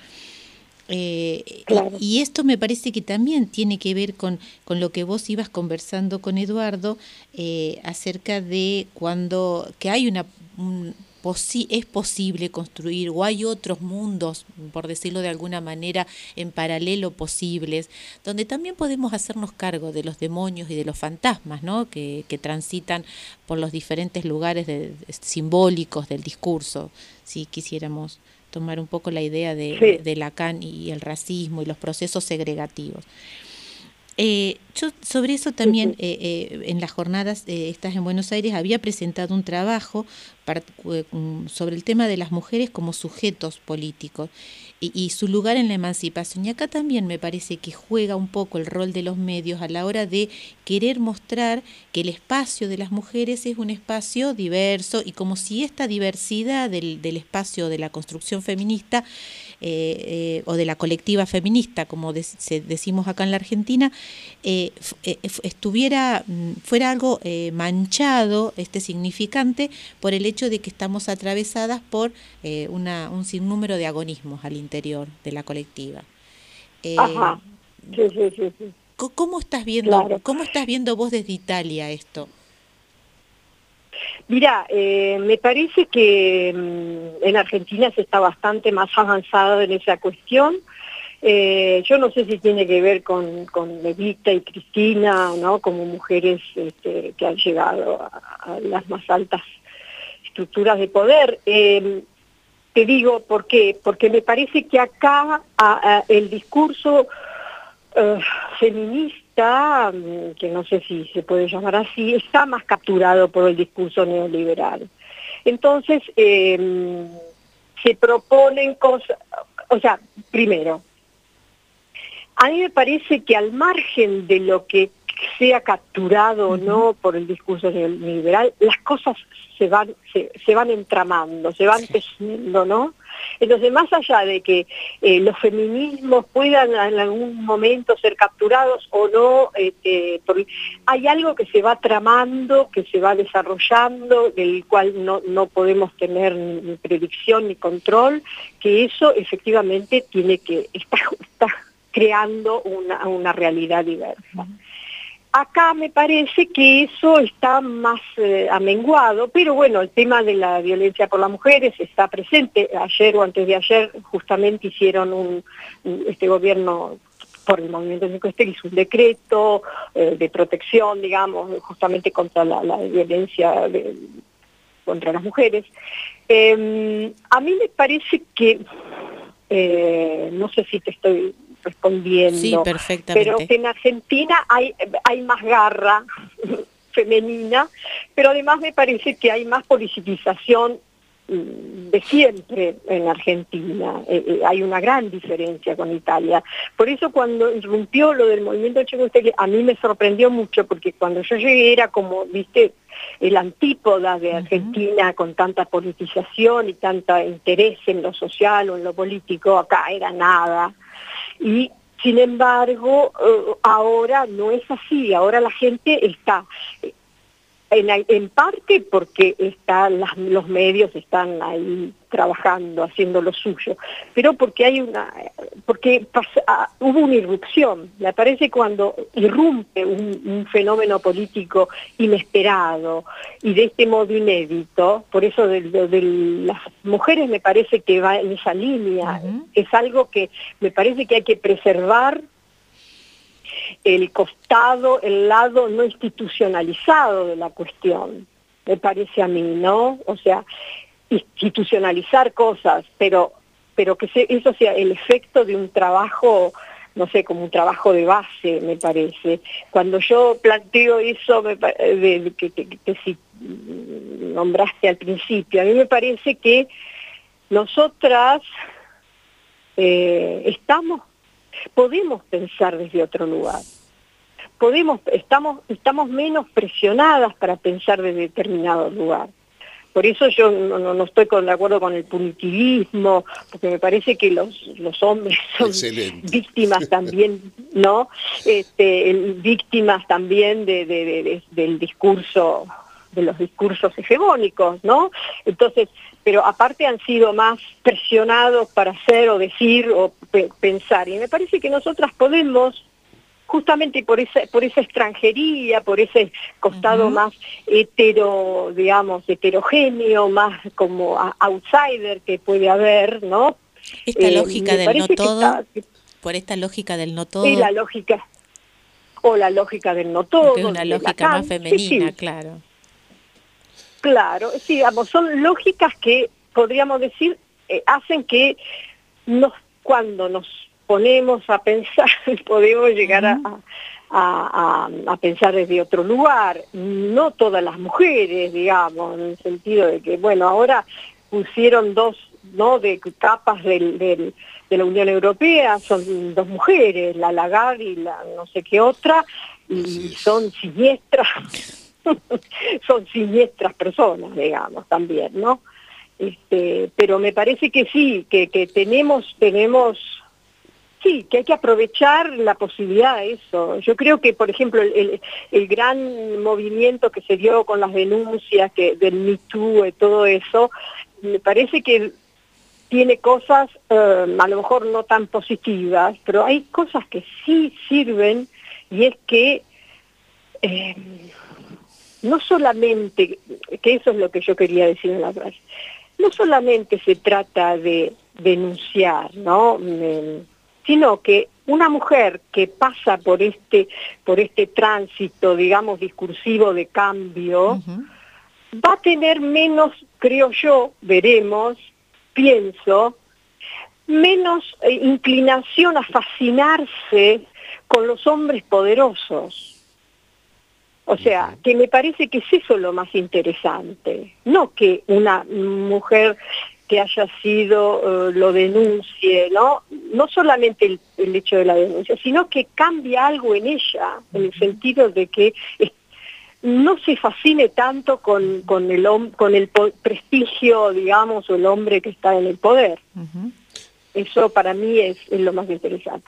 Eh, y, Claro. y esto me parece que también tiene que ver con, con lo que vos ibas conversando con Eduardo eh, acerca de cuando que hay una un, posi es posible construir o hay otros mundos, por decirlo de alguna manera, en paralelo posibles, donde también podemos hacernos cargo de los demonios y de los fantasmas, ¿no? que, que transitan por los diferentes lugares de, de, simbólicos del discurso, si quisiéramos tomar un poco la idea de, de, Sí. de Lacan y el racismo y los procesos segregativos. Eh, yo sobre eso Sí, también sí. eh, eh, en las jornadas eh, estas en Buenos Aires había presentado un trabajo para, eh, sobre el tema de las mujeres como sujetos políticos y, y su lugar en la emancipación. Y acá también me parece que juega un poco el rol de los medios a la hora de querer mostrar que el espacio de las mujeres es un espacio diverso y como si esta diversidad del, del espacio de la construcción feminista eh, eh, o de la colectiva feminista, como de, se, decimos acá en la Argentina, eh, eh, estuviera, fuera algo eh, manchado, este significante, por el hecho de que estamos atravesadas por eh, una, un sinnúmero de agonismos al interior de la colectiva. Eh, Ajá. Sí, sí, sí, sí. ¿Cómo estás viendo, Claro. cómo estás viendo vos desde Italia esto? Mira, eh, me parece que mmm, en Argentina se está bastante más avanzado en esa cuestión. Eh, yo no sé si tiene que ver con, con Evita y Cristina, ¿no? Como mujeres este, que han llegado a, a las más altas estructuras de poder. Eh, te digo, ¿por qué? Porque me parece que acá a, a, el discurso Uh, feminista, que no sé si se puede llamar así, está más capturado por el discurso neoliberal. Entonces, eh, se proponen cosas, o sea, primero, a mí me parece que al margen de lo que sea capturado o no por el discurso neoliberal, las cosas se van, se, se van entramando, se van tejiendo, ¿no? Entonces, más allá de que eh, los feminismos puedan en algún momento ser capturados o no, eh, eh, por, hay algo que se va tramando, que se va desarrollando, del cual no, no podemos tener ni predicción ni control, que eso efectivamente tiene que está, está creando una, una realidad diversa. Acá me parece que eso está más eh, amenguado, pero bueno, el tema de la violencia por las mujeres está presente. Ayer o antes de ayer justamente hicieron un, este gobierno por el movimiento cinco estrellas hizo un decreto eh, de protección, digamos, justamente contra la, la violencia de, contra las mujeres. Eh, a mí me parece que, eh, no sé si te estoy respondiendo, sí, perfectamente. pero que en Argentina hay, hay más garra femenina, pero además me parece que hay más politización de siempre en Argentina. Eh, eh, hay una gran diferencia con Italia. Por eso cuando irrumpió lo del movimiento Chequehuanté, a mí me sorprendió mucho, porque cuando yo llegué era como, viste, el antípoda de Argentina, uh-huh, con tanta politización y tanta interés en lo social o en lo político. Acá era nada. Y sin embargo, uh, ahora no es así. Ahora la gente está... En, en parte porque está, las, los medios están ahí trabajando, haciendo lo suyo, pero porque hay una, porque pasa, hubo una irrupción. Me parece cuando irrumpe un, un fenómeno político inesperado y de este modo inédito, por eso de, de, de las mujeres me parece que va en esa línea. Uh-huh. Es algo que me parece que hay que preservar, el costado, el lado no institucionalizado de la cuestión, me parece a mí, ¿no? O sea, institucionalizar cosas, pero, pero que se, eso sea el efecto de un trabajo, no sé, como un trabajo de base, me parece. Cuando yo planteo eso me, de, de, que, que, que si nombraste al principio, a mí me parece que nosotras eh, estamos podemos pensar desde otro lugar. Podemos, estamos, estamos menos presionadas para pensar desde determinado lugar. Por eso yo no, no, no estoy con, de acuerdo con el punitivismo, porque me parece que los, los hombres son Excelente. víctimas también, ¿no? Este, el, víctimas también de, de, de, de, del discurso, de los discursos hegemónicos, ¿no? Entonces, pero aparte han sido más presionados para hacer o decir o pe pensar. Y me parece que nosotras podemos, justamente por esa, por esa extranjería, por ese costado uh-huh. más hetero, digamos, heterogéneo, más como outsider que puede haber, ¿no? Esta eh, lógica del no todo, está, por esta lógica del no todo. Es la lógica, o la lógica del no todo. Porque es una lógica más femenina, sí, sí. claro. Claro, sí, digamos, son lógicas que, podríamos decir, eh, hacen que nos, cuando nos ponemos a pensar, podemos llegar uh-huh. a, a, a, a pensar desde otro lugar. No todas las mujeres, digamos, en el sentido de que, bueno, ahora pusieron dos, ¿no?, de capas del, del, de la Unión Europea, son dos mujeres, la Lagarde y la no sé qué otra, y son siniestras. Son siniestras personas, digamos, también, ¿no? Este, pero me parece que sí, que, que tenemos, tenemos, sí, que hay que aprovechar la posibilidad de eso. Yo creo que, por ejemplo, el, el, el gran movimiento que se dio con las denuncias que, del Me Too y todo eso, me parece que tiene cosas, eh, a lo mejor no tan positivas, pero hay cosas que sí sirven, y es que eh, no solamente, que eso es lo que yo quería decir en la frase, no solamente se trata de denunciar, ¿no?, eh, sino que una mujer que pasa por este, por este tránsito, digamos, discursivo de cambio, uh-huh. va a tener menos, creo yo, veremos, pienso, menos eh, inclinación a fascinarse con los hombres poderosos. O sea, que me parece que es eso lo más interesante, no que una mujer que haya sido, uh, lo denuncie, ¿no? No solamente el, el hecho de la denuncia, sino que cambia algo en ella, en el sentido de que es, no se fascine tanto con, con, el, con el prestigio, digamos, o el hombre que está en el poder. Uh-huh. Eso para mí es, es lo más interesante.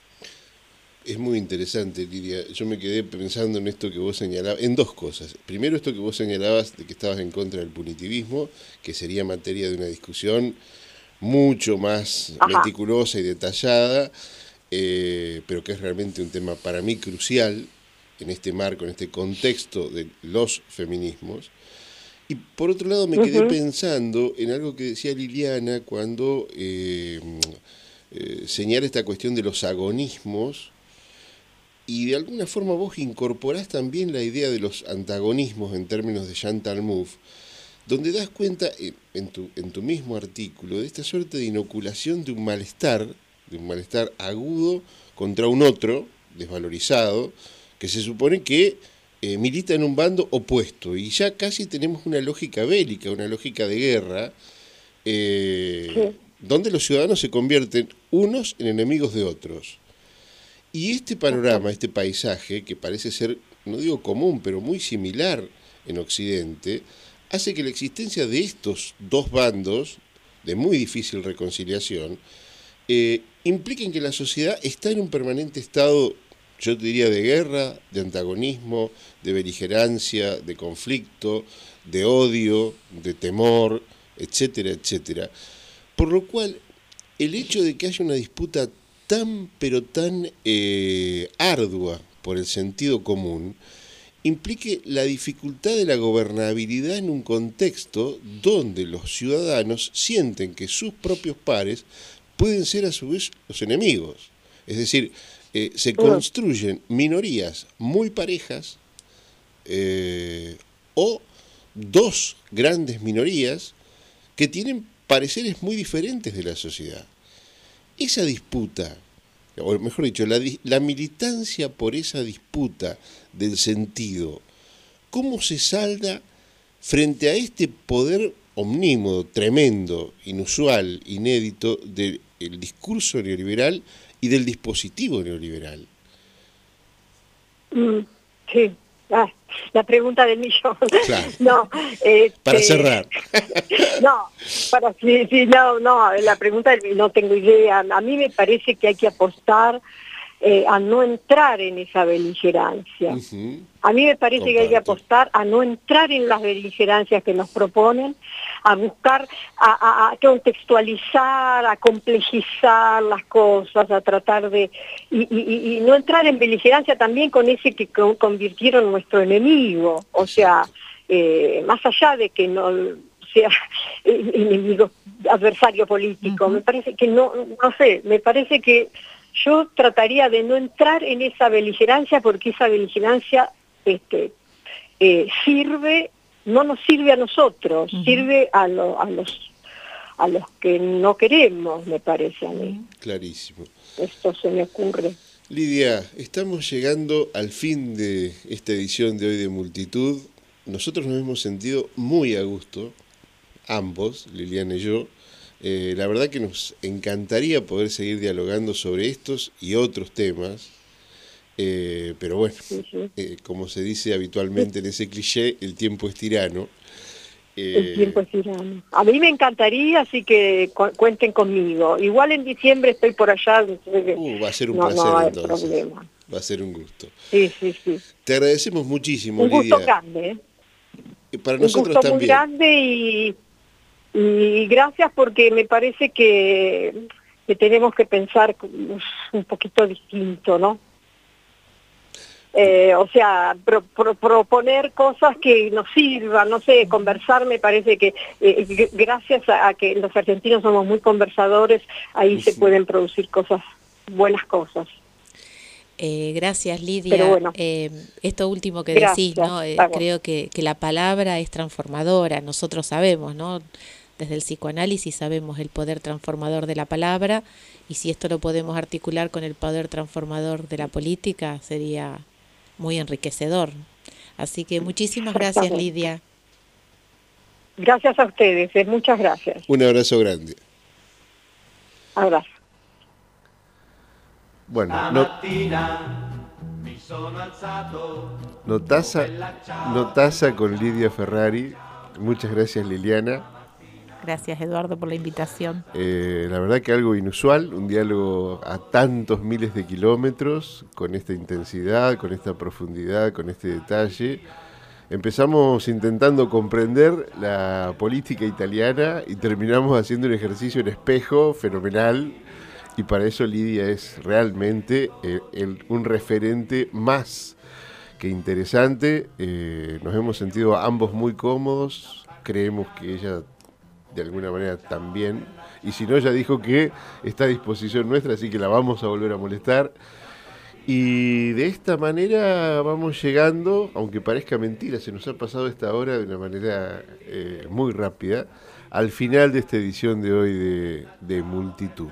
Es muy interesante, Lidia. Yo me quedé pensando en esto que vos señalabas, en dos cosas. Primero, esto que vos señalabas de que estabas en contra del punitivismo, que sería materia de una discusión mucho más Ajá. meticulosa y detallada, eh, pero que es realmente un tema para mí crucial en este marco, en este contexto de los feminismos. Y por otro lado me quedé uh-huh. pensando en algo que decía Liliana cuando eh, eh, señala esta cuestión de los agonismos. Y de alguna forma vos incorporás también la idea de los antagonismos en términos de Chantal Mouffe, donde das cuenta en tu, en tu mismo artículo de esta suerte de inoculación de un malestar, de un malestar agudo contra un otro, desvalorizado, que se supone que eh, milita en un bando opuesto y ya casi tenemos una lógica bélica, una lógica de guerra, eh, sí. donde los ciudadanos se convierten unos en enemigos de otros. Y este panorama, este paisaje, que parece ser, no digo común, pero muy similar en Occidente, hace que la existencia de estos dos bandos, de muy difícil reconciliación, eh, impliquen que la sociedad está en un permanente estado, yo te diría, de guerra, de antagonismo, de beligerancia, de conflicto, de odio, de temor, etcétera, etcétera. Por lo cual, el hecho de que haya una disputa tan, pero tan eh, ardua por el sentido común, implique la dificultad de la gobernabilidad en un contexto donde los ciudadanos sienten que sus propios pares pueden ser a su vez los enemigos. Es decir, eh, se construyen minorías muy parejas eh, o dos grandes minorías que tienen pareceres muy diferentes de la sociedad. Esa disputa, o mejor dicho, la, la militancia por esa disputa del sentido, ¿cómo se salda frente a este poder omnímodo, tremendo, inusual, inédito del discurso neoliberal y del dispositivo neoliberal? Mm, sí, ah, la pregunta del millón. Claro. No, este, para cerrar. No, para sí, sí, no, no, la pregunta del no tengo idea. A mí me parece que hay que apostar eh, a no entrar en esa beligerancia. Uh-huh. A mí me parece Comparto. que hay que apostar a no entrar en las beligerancias que nos proponen, a buscar, a, a, a contextualizar, a complejizar las cosas, a tratar de... Y, y, y no entrar en beligerancia también con ese que convirtieron nuestro enemigo. O sea, eh, más allá de que no sea enemigo, adversario político, uh-huh. me parece que no, no sé, me parece que yo trataría de no entrar en esa beligerancia porque esa beligerancia este, eh, sirve, no nos sirve a nosotros, uh-huh. sirve a, lo, a, los, a los que no queremos, me parece a mí. Clarísimo. Esto se me ocurre. Lidia, estamos llegando al fin de esta edición de hoy de Multitud. Nosotros nos hemos sentido muy a gusto, ambos, Liliana y yo. Eh, la verdad que nos encantaría poder seguir dialogando sobre estos y otros temas, eh, pero bueno, sí, sí. Eh, como se dice habitualmente en ese cliché, el tiempo es tirano. Eh, el tiempo es tirano. A mí me encantaría, así que cu cuenten conmigo. Igual en diciembre estoy por allá. Uh, va a ser un no, placer no hay entonces. Problema. Va a ser un gusto. Sí, sí, sí. Te agradecemos muchísimo, un Lidia. Un gusto grande, ¿eh? Y para nosotros un gusto también. muy grande y... Y gracias porque me parece que, que tenemos que pensar un poquito distinto, ¿no? Eh, o sea, pro, pro, proponer cosas que nos sirvan, no sé, conversar me parece que eh, gracias a, a que los argentinos somos muy conversadores, ahí uh-huh. se pueden producir cosas, buenas cosas. Eh, gracias, Lidia. Bueno, eh, esto último que gracias, decís, ¿no? Eh, creo que, que la palabra es transformadora, nosotros sabemos, ¿no? Desde el psicoanálisis sabemos el poder transformador de la palabra y si esto lo podemos articular con el poder transformador de la política sería muy enriquecedor. Así que muchísimas gracias, Lidia. Gracias a ustedes, eh, muchas gracias. Un abrazo grande. Abrazo. Bueno, no, notaza, notaza con Lidia Ferrari. Muchas gracias, Liliana. Gracias, Eduardo, por la invitación. Eh, la verdad que algo inusual, un diálogo a tantos miles de kilómetros, con esta intensidad, con esta profundidad, con este detalle. Empezamos intentando comprender la política italiana y terminamos haciendo un ejercicio en espejo fenomenal. Y para eso Lidia es realmente eh, el, un referente más que interesante. Eh, nos hemos sentido ambos muy cómodos, creemos que ella de alguna manera también, y si no, ya dijo que está a disposición nuestra, así que la vamos a volver a molestar. Y de esta manera vamos llegando, aunque parezca mentira, se nos ha pasado esta hora de una manera eh, muy rápida, al final de esta edición de hoy de, de Multitud.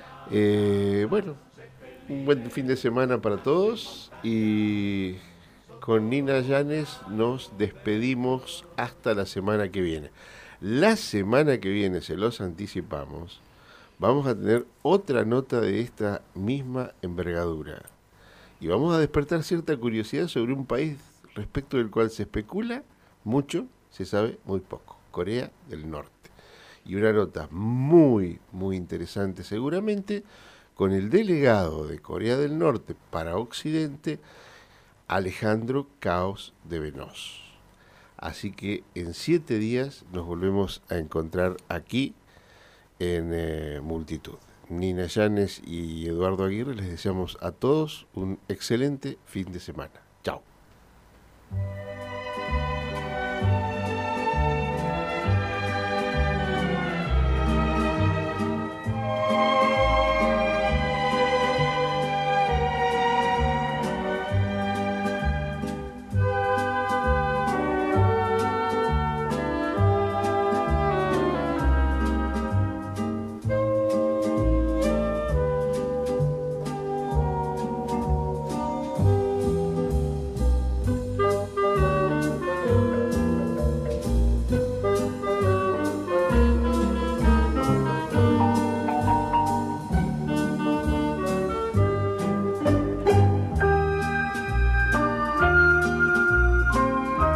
Eh, bueno, un buen fin de semana para todos y con Nina Llanes nos despedimos hasta la semana que viene. La semana que viene, se los anticipamos, vamos a tener otra nota de esta misma envergadura. Y vamos a despertar cierta curiosidad sobre un país respecto del cual se especula mucho, se sabe muy poco, Corea del Norte. Y una nota muy, muy interesante seguramente, con el delegado de Corea del Norte para Occidente, Alejandro Caos de Venoz. Así que en siete días nos volvemos a encontrar aquí en eh, Multitud. Nina Llanes y Eduardo Aguirre les deseamos a todos un excelente fin de semana. Chao.